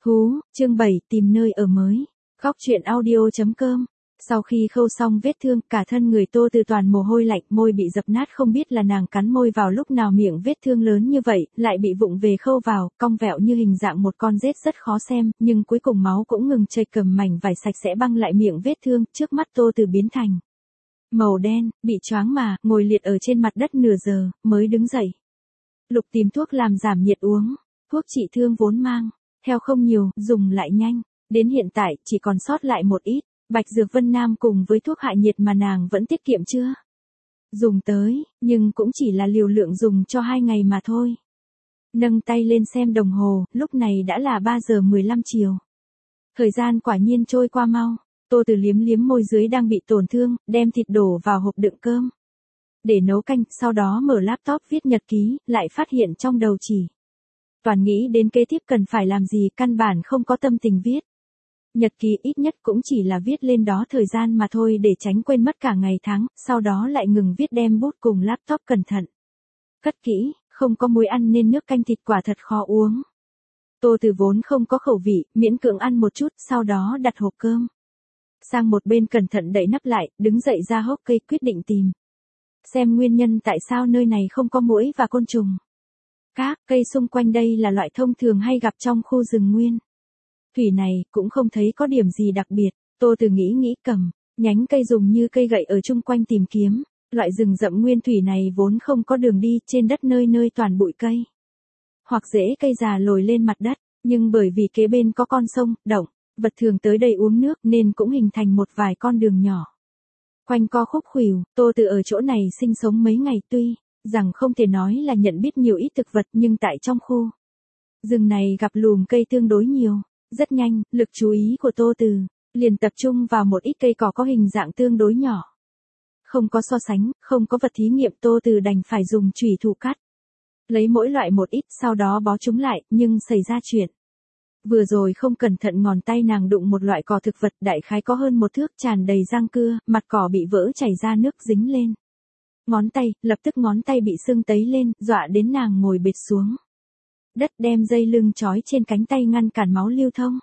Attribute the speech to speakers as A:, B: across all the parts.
A: Hú, chương 7, tìm nơi ở mới. Góc truyện audio.com. Sau khi khâu xong vết thương, cả thân người Tô Từ toàn mồ hôi lạnh, môi bị dập nát, không biết là nàng cắn môi vào lúc nào miệng vết thương lớn như vậy, lại bị vụng về khâu vào, cong vẹo như hình dạng một con rết rất khó xem, nhưng cuối cùng máu cũng ngừng chảy, cầm mảnh vải sạch sẽ băng lại miệng vết thương, trước mắt Tô Từ biến thành màu đen, bị choáng mà, ngồi liệt ở trên mặt đất nửa giờ, mới đứng dậy. Lục tìm thuốc làm giảm nhiệt uống, thuốc trị thương vốn mang theo không nhiều, dùng lại nhanh, đến hiện tại chỉ còn sót lại một ít. Bạch Dược Vân Nam cùng với thuốc hạ nhiệt mà nàng vẫn tiết kiệm chưa dùng tới, nhưng cũng chỉ là liều lượng dùng cho 2 ngày mà thôi. Nâng tay lên xem đồng hồ, lúc này đã là 3 giờ 15 chiều. Thời gian quả nhiên trôi qua mau. Tô Từ liếm liếm môi dưới đang bị tổn thương, đem thịt đổ vào hộp đựng cơm để nấu canh, sau đó mở laptop viết nhật ký, lại phát hiện trong đầu chỉ toàn nghĩ đến kế tiếp cần phải làm gì, căn bản không có tâm tình viết. Nhật ký ít nhất cũng chỉ là viết lên đó thời gian mà thôi để tránh quên mất cả ngày tháng, sau đó lại ngừng viết, đem bút cùng laptop cẩn thận cất kỹ, không có muối ăn nên nước canh thịt quả thật khó uống. Tô Từ vốn không có khẩu vị, miễn cưỡng ăn một chút, sau đó đặt hộp cơm sang một bên, cẩn thận đậy nắp lại, đứng dậy ra hốc cây, quyết định tìm xem nguyên nhân tại sao nơi này không có muỗi và côn trùng. Các cây xung quanh đây là loại thông thường hay gặp trong khu rừng nguyên thủy này, cũng không thấy có điểm gì đặc biệt. Tô Từ nghĩ cầm nhánh cây dùng như cây gậy ở chung quanh tìm kiếm. Loại rừng rậm nguyên thủy này vốn không có đường đi, trên đất nơi nơi toàn bụi cây hoặc rễ cây già lồi lên mặt đất, nhưng bởi vì kế bên có con sông, động vật thường tới đây uống nước nên cũng hình thành một vài con đường nhỏ quanh co khúc khuỷu. Tô Từ ở chỗ này sinh sống mấy ngày, tuy rằng không thể nói là nhận biết nhiều ít thực vật, nhưng tại trong khu rừng này gặp lùm cây tương đối nhiều. Rất nhanh, lực chú ý của Tô Từ liền tập trung vào một ít cây cỏ có hình dạng tương đối nhỏ. Không có so sánh, không có vật thí nghiệm, Tô Từ đành phải dùng chùy thủ cắt lấy mỗi loại một ít, sau đó bó chúng lại, nhưng xảy ra chuyện. Vừa rồi không cẩn thận ngón tay nàng đụng một loại cỏ thực vật đại khái có hơn 1 thước, tràn đầy răng cưa, mặt cỏ bị vỡ chảy ra nước dính lên ngón tay, lập tức ngón tay bị sưng tấy lên, dọa đến nàng ngồi bệt xuống đất, đem dây lưng trói trên cánh tay ngăn cản máu lưu thông.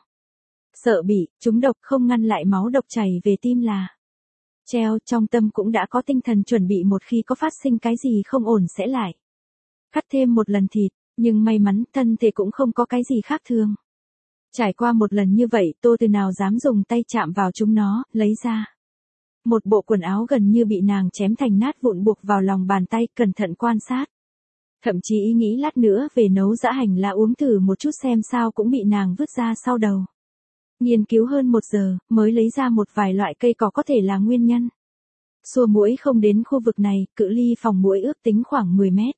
A: Sợ bị trúng độc, không ngăn lại máu độc chảy về tim là treo, trong tâm cũng đã có tinh thần chuẩn bị một khi có phát sinh cái gì không ổn sẽ lại cắt thêm một lần thịt, nhưng may mắn thân thể cũng không có cái gì khác thường. Trải qua một lần như vậy, Tô Từ nào dám dùng tay chạm vào chúng nó, lấy ra một bộ quần áo gần như bị nàng chém thành nát vụn buộc vào lòng bàn tay, cẩn thận quan sát. Thậm chí ý nghĩ lát nữa về nấu dã hành lá uống thử một chút xem sao cũng bị nàng vứt ra sau đầu. Nghiên cứu hơn 1 giờ, mới lấy ra một vài loại cây cỏ có thể là nguyên nhân xua muỗi không đến khu vực này, cự ly phòng muỗi ước tính khoảng 10 mét.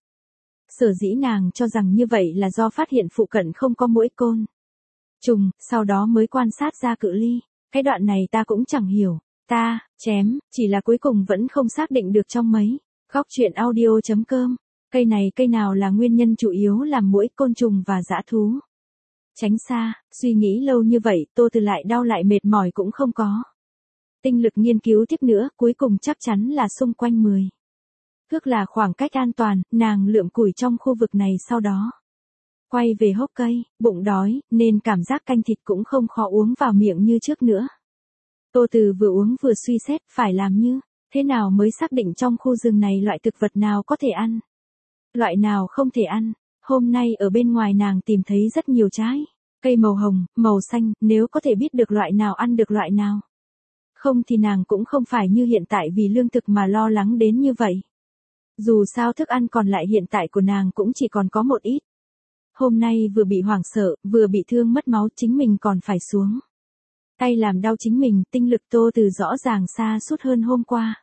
A: Sở dĩ nàng cho rằng như vậy là do phát hiện phụ cận không có muỗi côn trùng, sau đó mới quan sát ra cự ly. Cái đoạn này ta cũng chẳng hiểu, ta chém, chỉ là cuối cùng vẫn không xác định được trong mấy. Góc truyện audio.com. Cây này cây nào là nguyên nhân chủ yếu làm muỗi, côn trùng và dã thú tránh xa. Suy nghĩ lâu như vậy, Tô Từ lại đau lại mệt mỏi cũng không có tinh lực nghiên cứu tiếp nữa, cuối cùng chắc chắn là xung quanh 10 thước là khoảng cách an toàn. Nàng lượm củi trong khu vực này, sau đó quay về hốc cây, bụng đói nên cảm giác canh thịt cũng không khó uống vào miệng như trước nữa. Tô Từ vừa uống vừa suy xét phải làm như thế nào mới xác định trong khu rừng này loại thực vật nào có thể ăn, loại nào không thể ăn. Hôm nay ở bên ngoài nàng tìm thấy rất nhiều trái cây màu hồng, màu xanh, nếu có thể biết được loại nào ăn được loại nào không thì nàng cũng không phải như hiện tại vì lương thực mà lo lắng đến như vậy. Dù sao thức ăn còn lại hiện tại của nàng cũng chỉ còn có một ít. Hôm nay vừa bị hoảng sợ, vừa bị thương mất máu, chính mình còn phải xuống tay làm đau chính mình, tinh lực Tô Từ rõ ràng sa sút hơn hôm qua.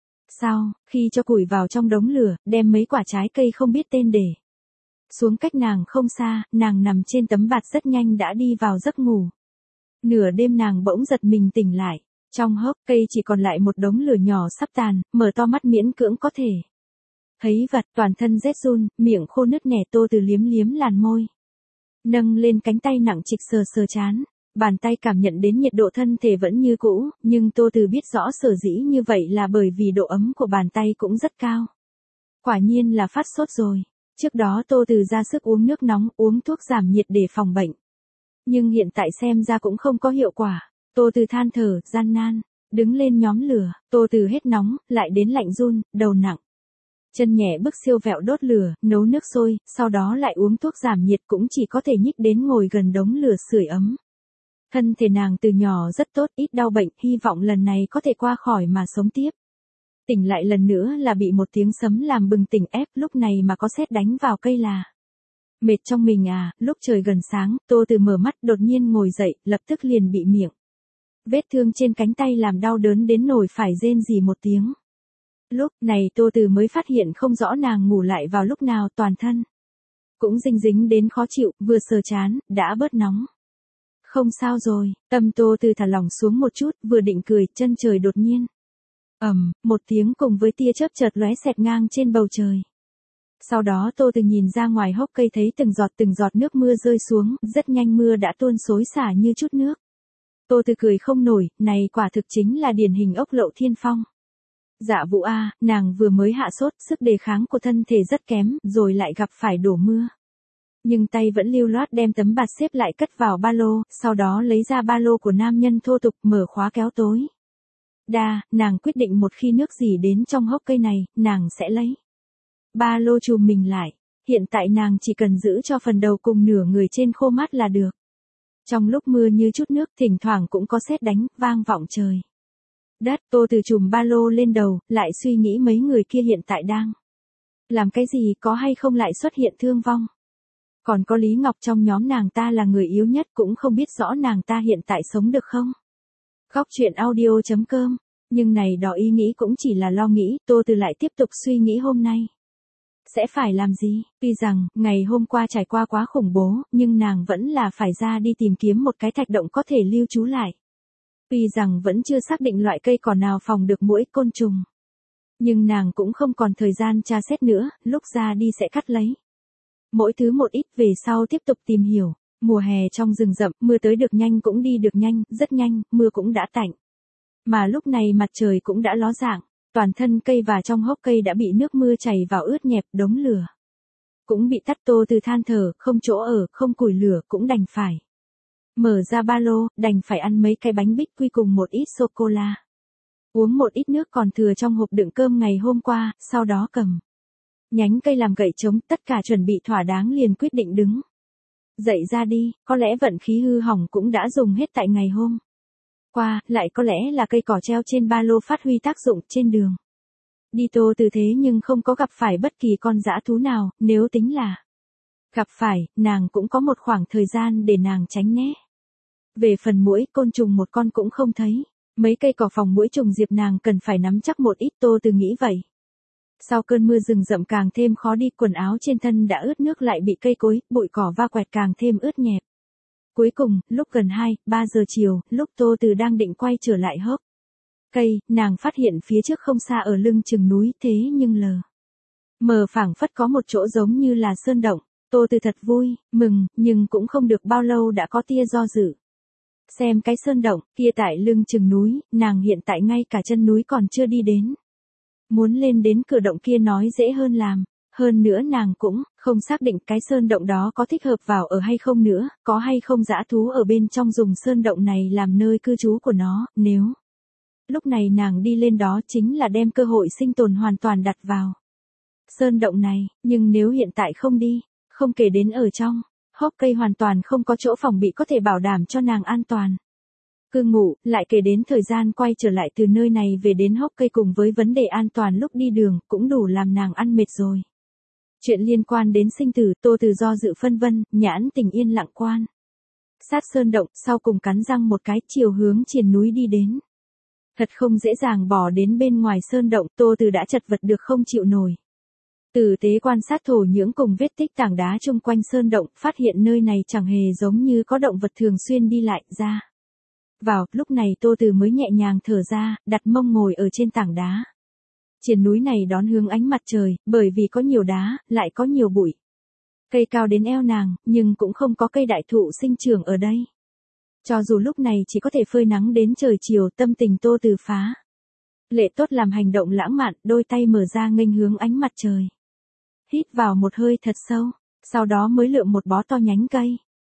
A: Sau khi cho củi vào trong đống lửa, đem mấy quả trái cây không biết tên để xuống cách nàng không xa, nàng nằm trên tấm bạt rất nhanh đã đi vào giấc ngủ. Nửa đêm nàng bỗng giật mình tỉnh lại, trong hốc cây chỉ còn lại một đống lửa nhỏ sắp tàn, mở to mắt miễn cưỡng có thể thấy vật, toàn thân rét run, miệng khô nứt nẻ. Tô Từ liếm liếm làn môi, nâng lên cánh tay nặng trịch sờ sờ trán, bàn tay cảm nhận đến nhiệt độ thân thể vẫn như cũ, nhưng Tô Từ biết rõ sở dĩ như vậy là bởi vì độ ấm của bàn tay cũng rất cao. Quả nhiên là phát sốt rồi. Trước đó Tô Từ ra sức uống nước nóng, uống thuốc giảm nhiệt để phòng bệnh. Nhưng hiện tại xem ra cũng không có hiệu quả. Tô Từ than thở, gian nan, đứng lên nhóm lửa, Tô Từ hết nóng, lại đến lạnh run, đầu nặng. Chân nhẹ bước siêu vẹo đốt lửa, nấu nước sôi, sau đó lại uống thuốc giảm nhiệt cũng chỉ có thể nhích đến ngồi gần đống lửa sưởi ấm. Thân thể nàng từ nhỏ rất tốt, ít đau bệnh, hy vọng lần này có thể qua khỏi mà sống tiếp. Tỉnh lại lần nữa là bị một tiếng sấm làm bừng tỉnh ép, lúc này mà có sét đánh vào cây là. Mệt trong mình à, lúc trời gần sáng, Tô Từ mở mắt đột nhiên ngồi dậy, lập tức liền bị miệng. Vết thương trên cánh tay làm đau đớn đến nỗi phải rên rỉ một tiếng. Lúc này Tô Từ mới phát hiện không rõ nàng ngủ lại vào lúc nào, toàn thân cũng dính đến khó chịu, vừa sờ chán, đã bớt nóng. Không sao rồi, tâm Tô Từ thả lỏng xuống một chút, vừa định cười, chân trời đột nhiên. Một tiếng cùng với tia chớp chợt lóe xẹt ngang trên bầu trời. Sau đó Tô Từ nhìn ra ngoài hốc cây thấy từng giọt nước mưa rơi xuống, rất nhanh mưa đã tuôn xối xả như chút nước. Tô Từ cười không nổi, này quả thực chính là điển hình ốc lậu thiên phong. Dạ Vũ a, nàng vừa mới hạ sốt, sức đề kháng của thân thể rất kém, rồi lại gặp phải đổ mưa. Nhưng tay vẫn lưu loát đem tấm bạt xếp lại cất vào ba lô, sau đó lấy ra ba lô của nam nhân thô tục, mở khóa kéo tối. Nàng quyết định một khi nước dỉ đến trong hốc cây này, nàng sẽ lấy ba lô chùm mình lại. Hiện tại nàng chỉ cần giữ cho phần đầu cùng nửa người trên khô mát là được. Trong lúc mưa như chút nước, thỉnh thoảng cũng có sét đánh, vang vọng trời đất. Tô Từ chùm ba lô lên đầu, lại suy nghĩ mấy người kia hiện tại đang làm cái gì, có hay không lại xuất hiện thương vong. Còn có Lý Ngọc trong nhóm nàng ta là người yếu nhất, cũng không biết rõ nàng ta hiện tại sống được không. Góc truyện audio.com. Nhưng này đó ý nghĩ cũng chỉ là lo nghĩ, Tô Từ lại tiếp tục suy nghĩ hôm nay sẽ phải làm gì. Tuy rằng, ngày hôm qua trải qua quá khủng bố, nhưng nàng vẫn là phải ra đi tìm kiếm một cái thạch động có thể lưu trú lại. Tuy rằng vẫn chưa xác định loại cây cỏ nào phòng được muỗi côn trùng. Nhưng nàng cũng không còn thời gian tra xét nữa, lúc ra đi sẽ cắt lấy mỗi thứ một ít, về sau tiếp tục tìm hiểu. Mùa hè trong rừng rậm, mưa tới được nhanh cũng đi được nhanh, rất nhanh, mưa cũng đã tạnh. Mà lúc này mặt trời cũng đã ló dạng, toàn thân cây và trong hốc cây đã bị nước mưa chảy vào ướt nhẹp, đống lửa cũng bị tắt. Tô Từ than thở, không chỗ ở, không củi lửa, cũng đành phải mở ra ba lô, đành phải ăn mấy cái bánh bích quy cùng một ít sô-cô-la. Uống một ít nước còn thừa trong hộp đựng cơm ngày hôm qua, sau đó cầm nhánh cây làm gậy trống, tất cả chuẩn bị thỏa đáng liền quyết định đứng dậy ra đi. Có lẽ vận khí hư hỏng cũng đã dùng hết tại ngày hôm qua, lại có lẽ là cây cỏ treo trên ba lô phát huy tác dụng. Trên đường đi Tô Từ thế nhưng không có gặp phải bất kỳ con dã thú nào, nếu tính là gặp phải, nàng cũng có một khoảng thời gian để nàng tránh né. Về phần muỗi, côn trùng một con cũng không thấy. Mấy cây cỏ phòng muỗi trùng diệp nàng cần phải nắm chắc một ít, Tô Từ nghĩ vậy. Sau cơn mưa rừng rậm càng thêm khó đi, quần áo trên thân đã ướt nước lại bị cây cối, bụi cỏ va quẹt càng thêm ướt nhẹp. Cuối cùng, lúc gần 2-3 giờ chiều, lúc Tô Từ đang định quay trở lại hốc cây, nàng phát hiện phía trước không xa ở lưng chừng núi, thế nhưng mờ phảng phất có một chỗ giống như là sơn động. Tô Từ thật vui, mừng, nhưng cũng không được bao lâu đã có tia do dự. Xem cái sơn động kia tại lưng chừng núi, nàng hiện tại ngay cả chân núi còn chưa đi đến. Muốn lên đến cửa động kia nói dễ hơn làm. Hơn nữa nàng cũng không xác định cái sơn động đó có thích hợp vào ở hay không nữa, có hay không dã thú ở bên trong dùng sơn động này làm nơi cư trú của nó. Nếu lúc này nàng đi lên đó chính là đem cơ hội sinh tồn hoàn toàn đặt vào sơn động này. Nhưng nếu hiện tại không đi, không kể đến ở trong hốc cây hoàn toàn không có chỗ phòng bị có thể bảo đảm cho nàng an toàn cư ngụ, lại kể đến thời gian quay trở lại từ nơi này về đến hốc cây cùng với vấn đề an toàn lúc đi đường, cũng đủ làm nàng ăn mệt rồi. Chuyện liên quan đến sinh tử, Tô Từ do dự phân vân, nhãn tình yên lặng quan sát sơn động, sau cùng cắn răng một cái, chiều hướng triền núi đi đến. Thật không dễ dàng bỏ đến bên ngoài sơn động, Tô Từ đã chật vật được không chịu nổi. Tử tế quan sát thổ nhưỡng cùng vết tích tảng đá chung quanh sơn động, phát hiện nơi này chẳng hề giống như có động vật thường xuyên đi lại ra vào. Lúc này Tô Từ mới nhẹ nhàng thở ra, đặt mông ngồi ở trên tảng đá. Triền núi này đón hướng ánh mặt trời, bởi vì có nhiều đá, lại có nhiều bụi. Cây cao đến eo nàng, nhưng cũng không có cây đại thụ sinh trưởng ở đây. Cho dù lúc này chỉ có thể phơi nắng đến trời chiều, tâm tình Tô Từ phá lệ tốt làm hành động lãng mạn, đôi tay mở ra nghênh hướng ánh mặt trời. Hít vào một hơi thật sâu, sau đó mới lượm một bó to nhánh cây,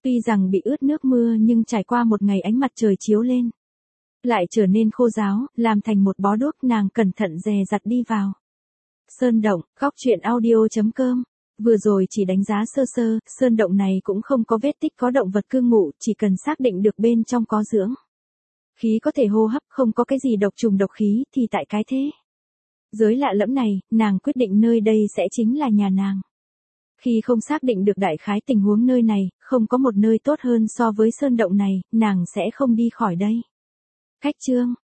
A: Tuy rằng bị ướt nước mưa nhưng trải qua một ngày ánh mặt trời chiếu lên, lại trở nên khô ráo, làm thành một bó đuốc, nàng cẩn thận dè dặt đi vào. Sơn động, góc truyện audio.com. Vừa rồi chỉ đánh giá sơ sơ, sơn động này cũng không có vết tích có động vật cư ngụ, chỉ cần xác định được bên trong có dưỡng khí có thể hô hấp, không có cái gì độc trùng độc khí thì tại cái thế giới lạ lẫm này, nàng quyết định nơi đây sẽ chính là nhà nàng. Khi không xác định được đại khái tình huống nơi này, không có một nơi tốt hơn so với sơn động này, nàng sẽ không đi khỏi đây. Khách chương